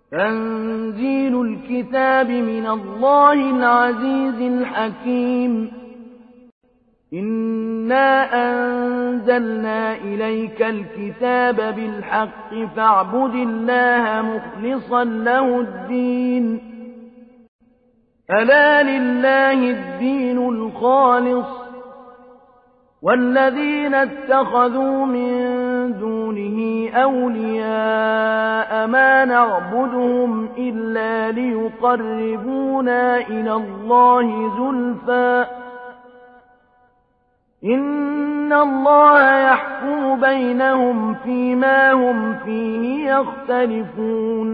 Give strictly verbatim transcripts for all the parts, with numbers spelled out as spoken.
تنزيل الكتاب من الله العزيز الحكيم. إنا أنزلنا إليك الكتاب بالحق فاعبد الله مخلصا له الدين. ألا لله الدين الخالص والذين اتخذوا من دونه أولياء ما نعبدهم إلا ليقربونا إلى الله زلفى إن الله يحكم بينهم فيما هم فيه يختلفون.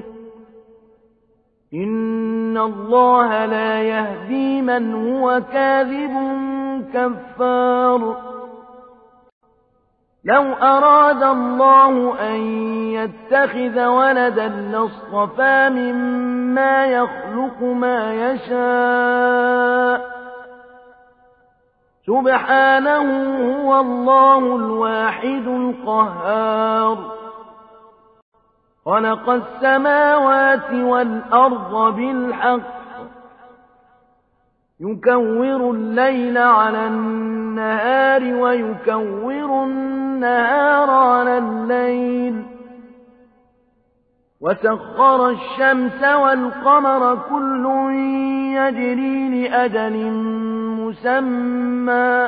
إن الله لا يهدي من هو كاذب كفار. لو أراد الله أن يتخذ ولدا لاصطفى مما يخلق ما يشاء سبحانه هو الله الواحد القهار. خلق السماوات والأرض بالحق يكور الليل على النهار ويكور النهار على الليل وسخر الشمس والقمر كل يجري لأجل مسمى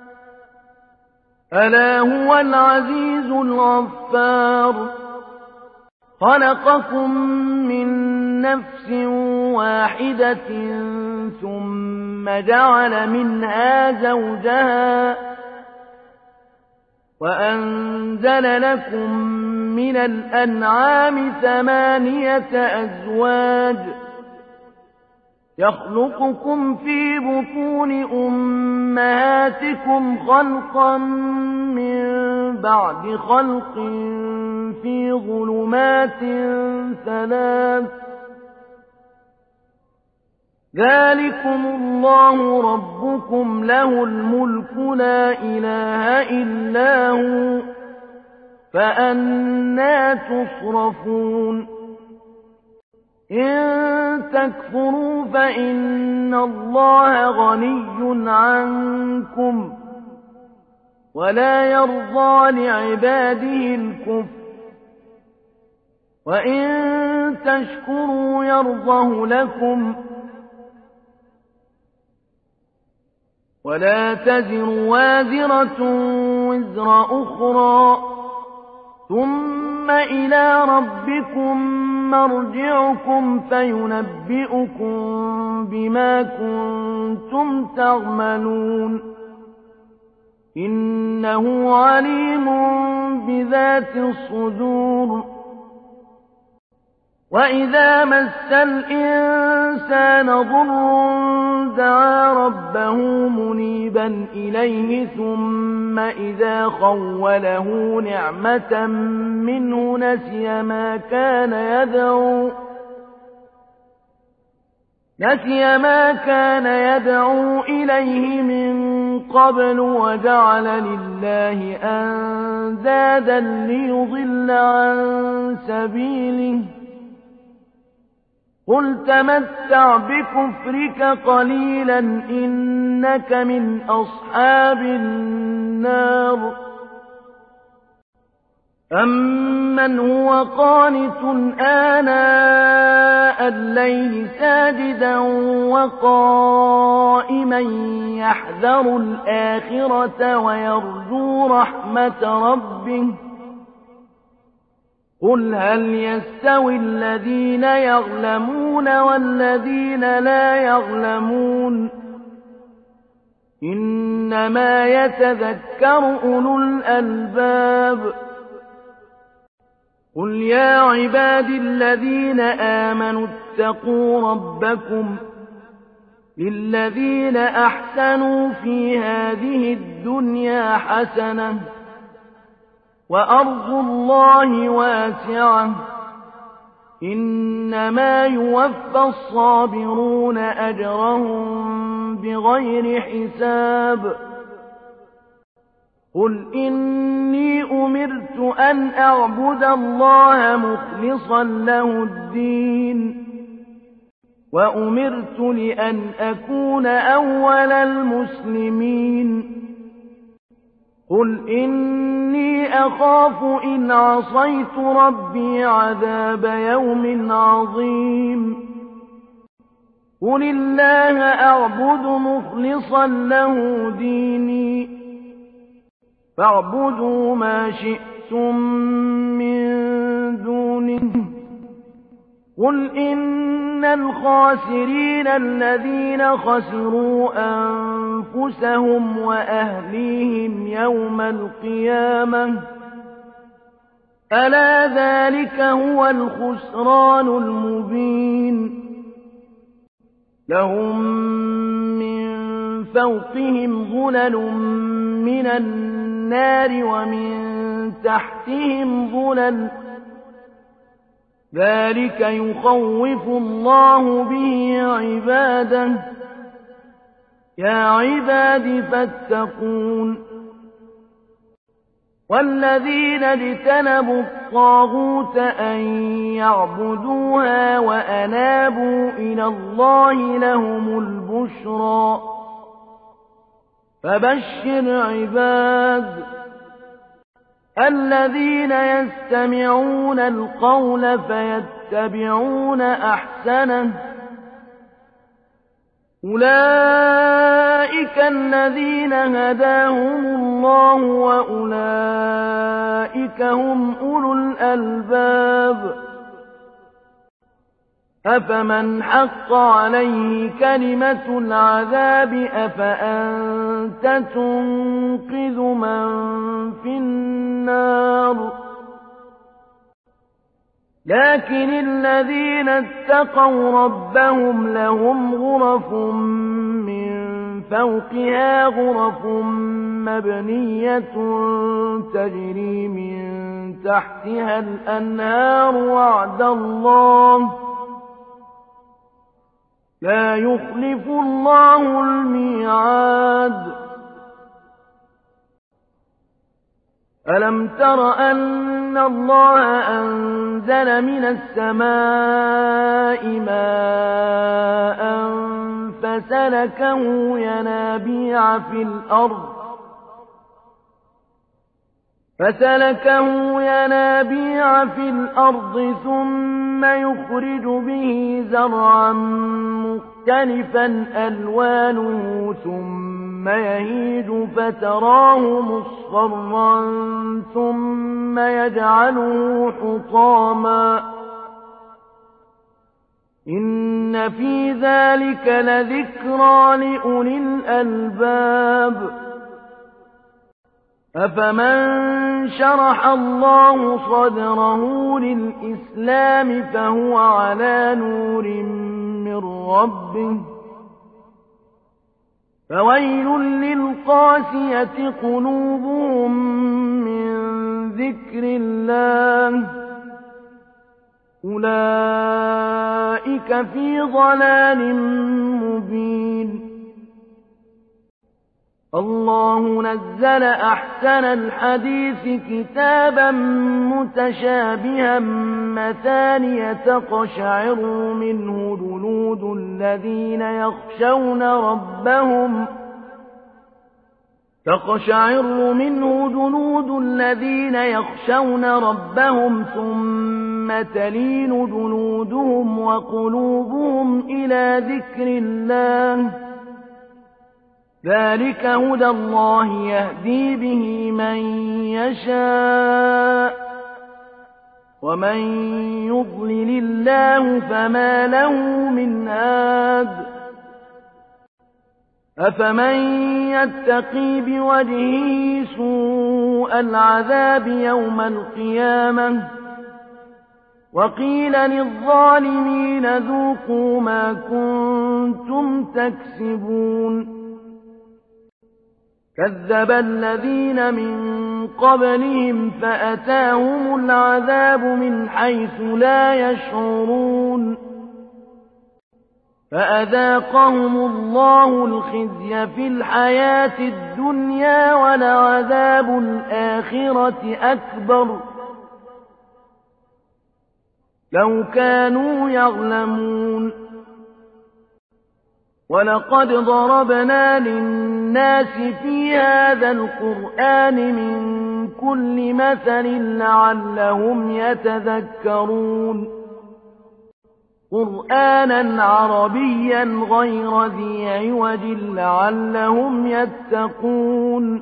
ألا هو العزيز الغفار. خلقكم من نفس واحدة ثم جعل منها زوجها وأنزل لكم من الأنعام ثمانية أزواج يخلقكم في بطون أمهاتكم خلقا من بعد خلق في ظلمات ثلاث ذلكم الله ربكم له الملك لا إله إلا هو فأنى تصرفون. إن تكفروا فإن الله غني عنكم ولا يرضى لعباده الكفر وإن تشكروا يرضه لكم ولا تزر وازرة وزر أخرى ثم إلى ربكم مرجعكم فينبئكم بما كنتم تعملون إنه عليم بذات الصدور. وإذا مس الإنسان ضر دعا ربه منيبا إليه ثم إذا خوله نعمة منه نسي ما كان يدعو نسي ما كان يدعو إليه من قبل وجعل لله أندادا ليضل عن سبيله قل تمتع بكفرك قليلا إنك من أصحاب النار. أمن هو قانت آناء الليل ساجدا وقائما يحذر الآخرة ويرجو رحمة ربه قل هل يستوي الذين يعلمون والذين لا يعلمون إنما يتذكر أولو الألباب. قل يا عبادي الذين آمنوا اتقوا ربكم للذين أحسنوا في هذه الدنيا حسنة وأرض الله واسعة إنما يوفى الصابرون أجرهم بغير حساب. قل إني أمرت أن أعبد الله مخلصا له الدين وأمرت لأن أكون أول المسلمين قل إني أخاف إن عصيت ربي عذاب يوم عظيم قل الله أعبد مخلصا له ديني فاعبدوا ما شئتم من دونه قل إن الخاسرين الذين خسروا أنفسهم وأهليهم يوم القيامة ألا ذلك هو الخسران المبين لهم من فوقهم ظلل من النار ومن تحتهم ظلل ذلك يخوف الله به عباده يا عباد فاتقون والذين اجتنبوا الطاغوت أن يعبدوها وأنابوا إلى الله لهم البشرى فبشر عباد الذين يستمعون القول فيتبعون أحسنه أولئك الذين هداهم الله وأولئك هم أولو الألباب أفمن حق عليه كلمة العذاب أفأنت تنقذ من في النار لكن الذين اتقوا ربهم لهم غرف من فوقها غرف مبنية تجري من تحتها الأنهار وعد الله لا يخلف الله الميعاد ألم تر أن الله أنزل من السماء ماء فسلكه ينابيع في الأرض فسلكه ينابيع في الأرض ثم يخرج به زرعا مختلفا ألوانه ثم يهيج فتراه مصفرا ثم يجعله حطاما إن في ذلك لذكرى لأولي الألباب أفمن شرح الله صدره للإسلام فهو على نور من ربه فويل للقاسية قلوبهم من ذكر الله أولئك في ضلال مبين الله نزل أحسن الحديث كتابا متشابها مثانية تقشعر منه جلود الذين يخشون ربهم تقشعر منه جلود الذين يخشون ربهم ثم تلين جلودهم وقلوبهم إلى ذكر الله ذلك هدى الله يهدي به من يشاء ومن يضلل الله فما له من هاد أفمن يتقي بوجهه سوء العذاب يوم القيامة وقيل للظالمين ذوقوا ما كنتم تكسبون كذب الذين من قبلهم فأتاهم العذاب من حيث لا يشعرون فأذاقهم الله الخزي في الحياة الدنيا ولعذاب الآخرة أكبر لو كانوا يعلمون ولقد ضربنا للناس في هذا القرآن من كل مثل لعلهم يتذكرون قرآنا عربيا غير ذي عوج لعلهم يتقون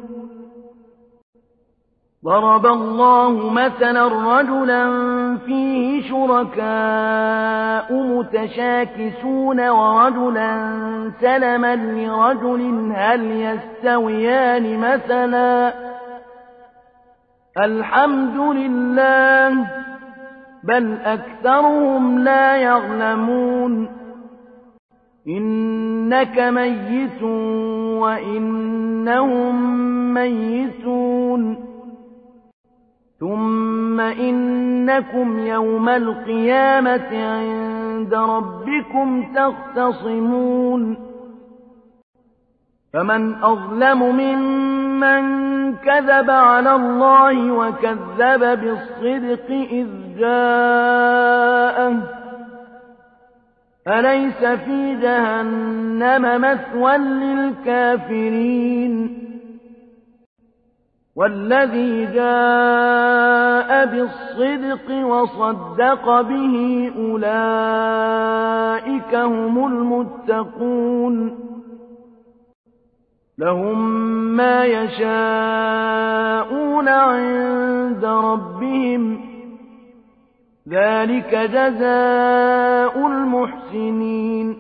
ضرب الله مثلا رجلا فيه شركاء متشاكسون ورجلا سلما لرجل هل يستويان مثلا الحمد لله بل أكثرهم لا يعلمون إنك ميت وإنهم ميتون ثم إنكم يوم القيامة عند ربكم تختصمون فمن أظلم ممن كذب على الله وكذب بالصدق إذ جاءه أليس في جهنم مثوى للكافرين والذي جاء بالصدق وصدق به أولئك هم المتقون لهم ما يشاءون عند ربهم ذلك جزاء المحسنين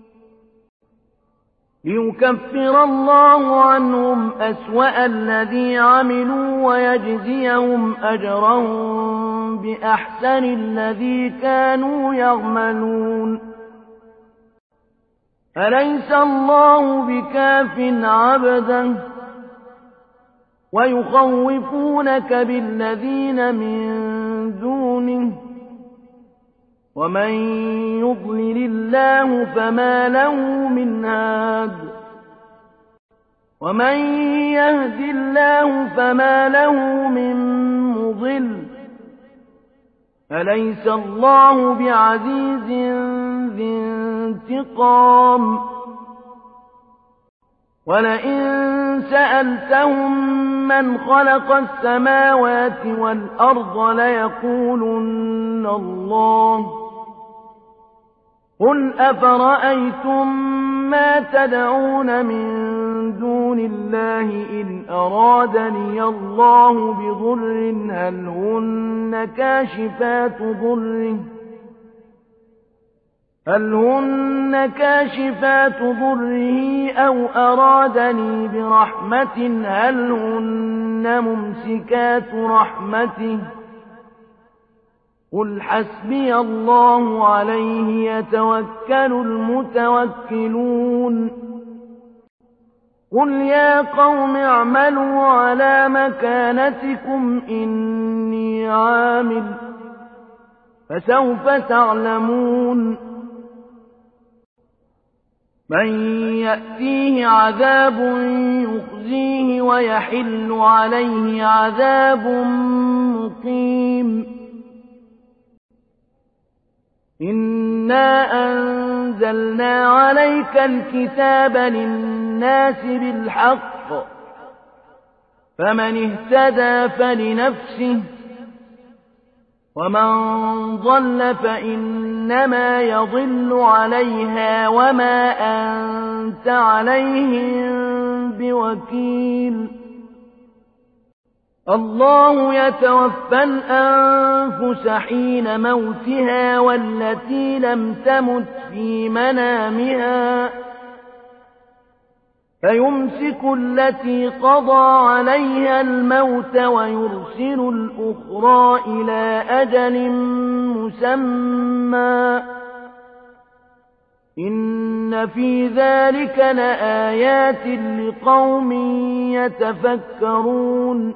ليكفر الله عنهم أسوأ الذي عملوا ويجزيهم أجرهم بأحسن الذي كانوا يعملون أليس الله بكاف عبدا ويخوفونك بالذين من دونه ومن يضلل الله فما له من هاد ومن يهد الله فما له من مضل أليس الله بعزيز ذي انتقام ولئن سألتهم من خلق السماوات والأرض ليقولن الله قل أفرأيتم ما تدعون من دون الله إن أرادني الله بضر هل هن كاشفات ضره هل هن كاشفات ضره أو أرادني برحمة هل هن ممسكات رحمته قل حسبي الله عليه يتوكل المتوكلون قل يا قوم اعملوا على مكانتكم إني عامل فسوف تعلمون من يأتيه عذاب يخزيه ويحل عليه عذاب مقيم إنا أنزلنا عليك الكتاب للناس بالحق فمن اهتدى فلنفسه ومن ضل فإنما يضل عليها وما أنت عليهم بوكيل الله يتوفى الأنفس حين موتها والتي لم تمت في منامها فيمسك التي قضى عليها الموت ويرسل الأخرى إلى أجل مسمى إن في ذلك لآيات لقوم يتفكرون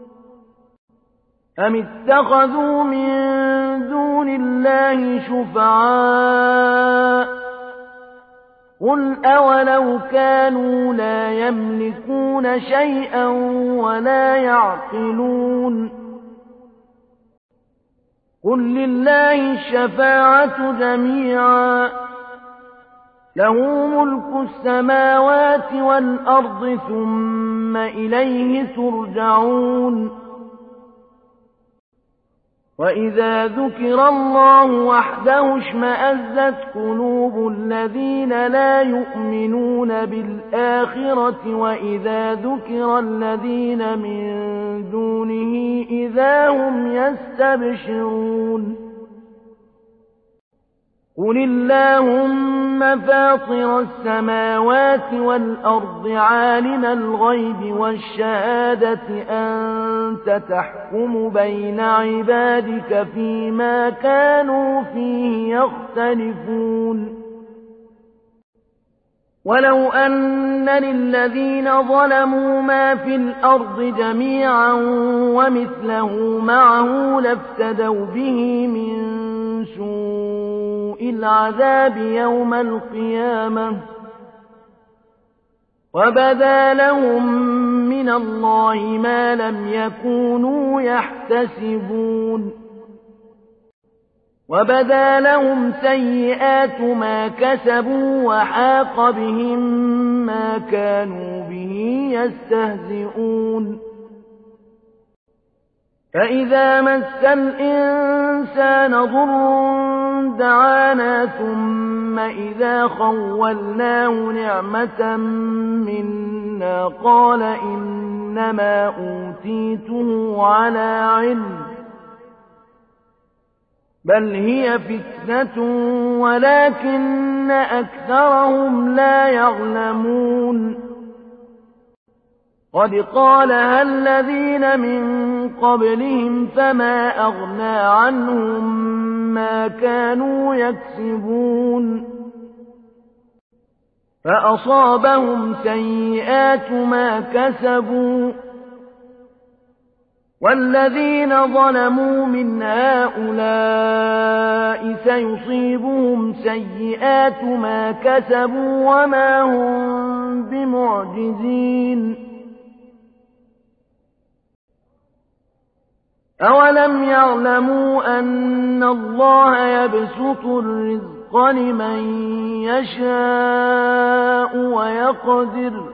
أم اتخذوا من دون الله شفعاء قل أولو كانوا لا يملكون شيئا ولا يعقلون قل لله الشفاعة جميعا له ملك السماوات والأرض ثم إليه ترجعون وإذا ذكر الله وحده اشمأزت قلوب الذين لا يؤمنون بالآخرة وإذا ذكر الذين من دونه إذا هم يستبشرون قل اللهم فاطر السماوات والأرض عالم الغيب والشهادة أنت تحكم بين عبادك فيما كانوا فيه يختلفون ولو أن للذين ظلموا ما في الأرض جميعا ومثله معه لافتدوا به من سوء العذاب يوم القيامة وبدا لهم من الله ما لم يكونوا يحتسبون وبدا لهم سيئات ما كسبوا وحاق بهم ما كانوا به يستهزئون فإذا مس الإنسان ضر دعانا ثم إذا خولناه نعمة منا قال إنما أوتيته على علم بل هي فتنة ولكن أكثرهم لا يعلمون قد قالها الذين من قبلهم فما أغنى عنهم ما كانوا يكسبون فأصابهم سيئات ما كسبوا والذين ظلموا من هؤلاء سيصيبهم سيئات ما كسبوا وما هم بمعجزين أولم يعلموا أن الله يبسط الرزق لمن يشاء ويقدر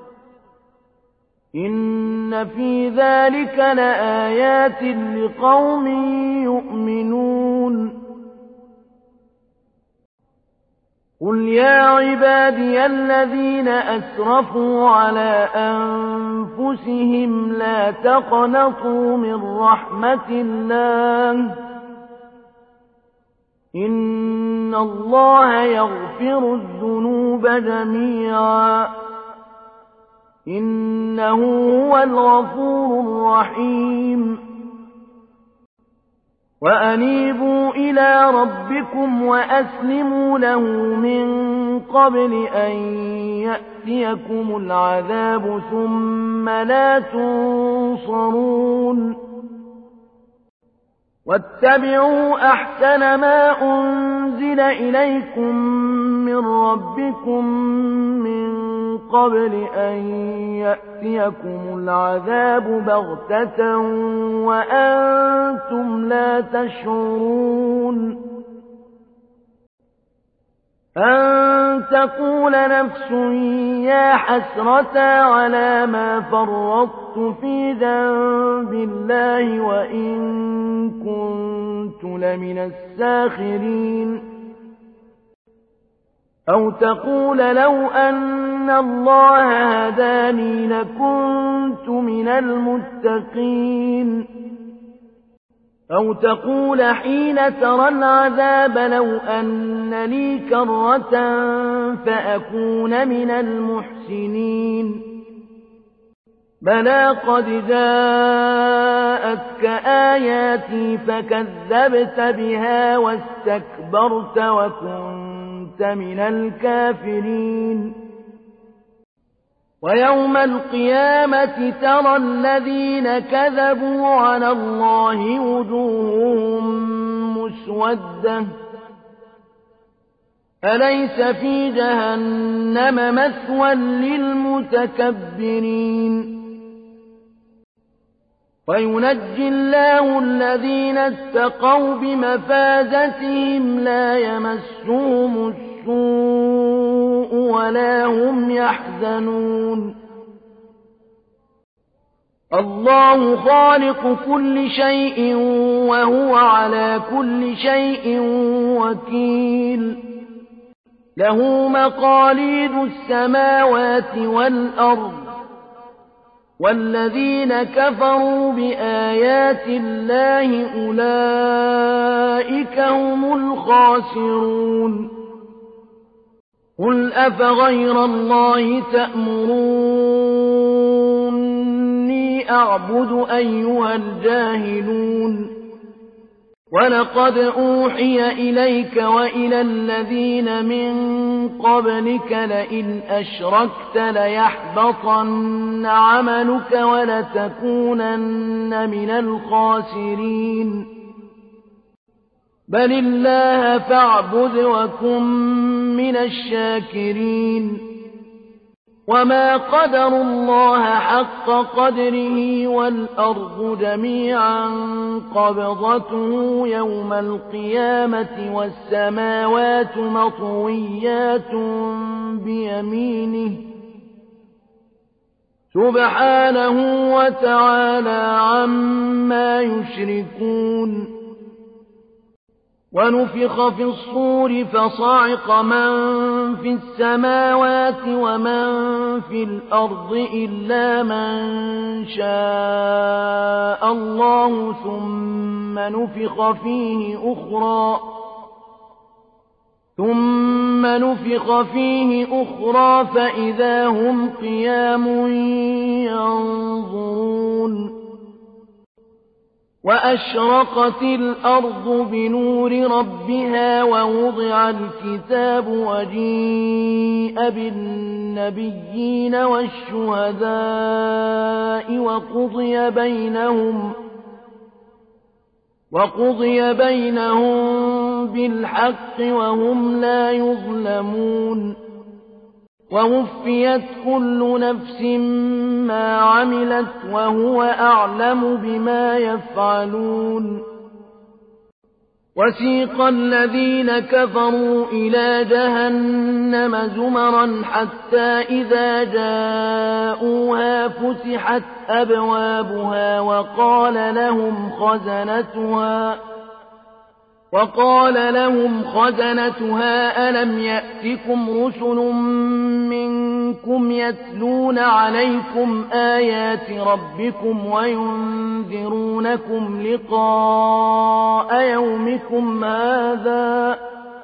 إن في ذلك لآيات لقوم يؤمنون قل يا عبادي الذين أسرفوا على أنفسهم لا تقنطوا من رحمة الله إن الله يغفر الذنوب جميعا إنه هو الغفور الرحيم وأنيبوا إلى ربكم وأسلموا له من قبل أن يأتيكم العذاب ثم لا تنصرون واتبعوا أحسن ما أنزل إليكم من ربكم من قبل أن يأتيكم العذاب بغتة وأنتم لا تشعرون أن تقول نفس يا حسرة على ما فرطت في ذنب الله وإن كنت لمن الساخرين أو تقول لو أن الله هداني لكنت من المتقين أو تقول حين ترى العذاب لو أن لي كرة فأكون من المحسنين بلى قد جاءتك آياتي فكذبت بها واستكبرت وكنت من الكافرين ويوم القيامة ترى الذين كذبوا على الله وجوههم مسودة أليس في جهنم مثوى للمتكبرين وينجي الله الذين اتقوا بمفازتهم لا يمسهم السوء ولا هم يحزنون الله خالق كل شيء وهو على كل شيء وكيل له مقاليد السماوات والأرض والذين كفروا بآيات الله أولئك هم الخاسرون قل أفغير الله تأمروني أعبد أيها الجاهلون ولقد أوحي إليك وإلى الذين من قبلك لئن أشركت ليحبطن عملك ولتكونن من الخاسرين بل الله فاعبد وكن من الشاكرين وما قدروا الله حق قدره والأرض جميعا قبضته يوم القيامة والسماوات مطويات بيمينه سبحانه وتعالى عما يشركون ونفخ في الصور فصعق من في السماوات ومن في الأرض إلا من شاء الله ثم نفخ فيه أخرى ثم نفخ فيه أخرى فإذا هم قيام ينظرون وأشرقت الأرض بنور ربها ووضع الكتاب وجيء بالنبيين والشهداء وقضي بينهم وقضي بينهم بالحق وهم لا يظلمون ووفيت كل نفس ما عملت وهو أعلم بما يفعلون وسيق الذين كفروا إلى جهنم زمرا حتى إذا جاءوها فتحت أبوابها وقال لهم خزنتها وقال لهم خزنتها ألم يأتكم رسل منكم يتلون عليكم آيات ربكم وينذرونكم لقاء يومكم هذا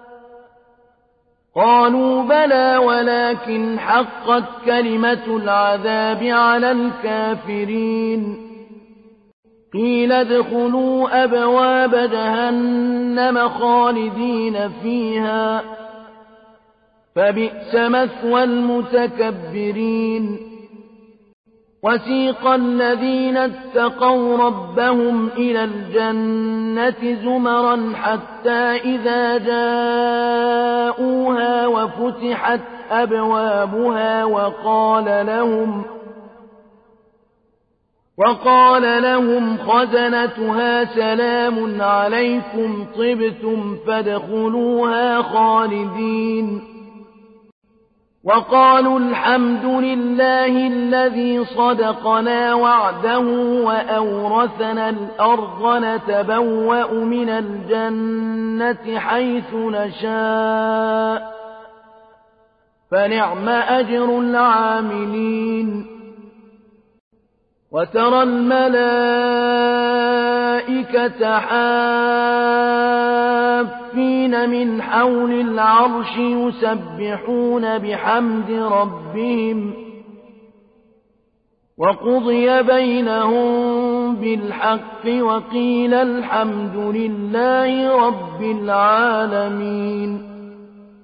قالوا بلى ولكن حقت كلمة العذاب على الكافرين قيل ادخلوا أبواب جهنم خالدين فيها فبئس مثوى المتكبرين وسيق الذين اتقوا ربهم إلى الجنة زمرا حتى إذا جاءوها وفتحت أبوابها وقال لهم وقال لهم خزنتها سلام عليكم طبتم فادخلوها خالدين وقالوا الحمد لله الذي صدقنا وعده وأورثنا الأرض نتبوأ من الجنة حيث نشاء فنعم أجر العاملين وترى الملائكة حافين من حول العرش يسبحون بحمد ربهم وقضي بينهم بالحق وقيل الحمد لله رب العالمين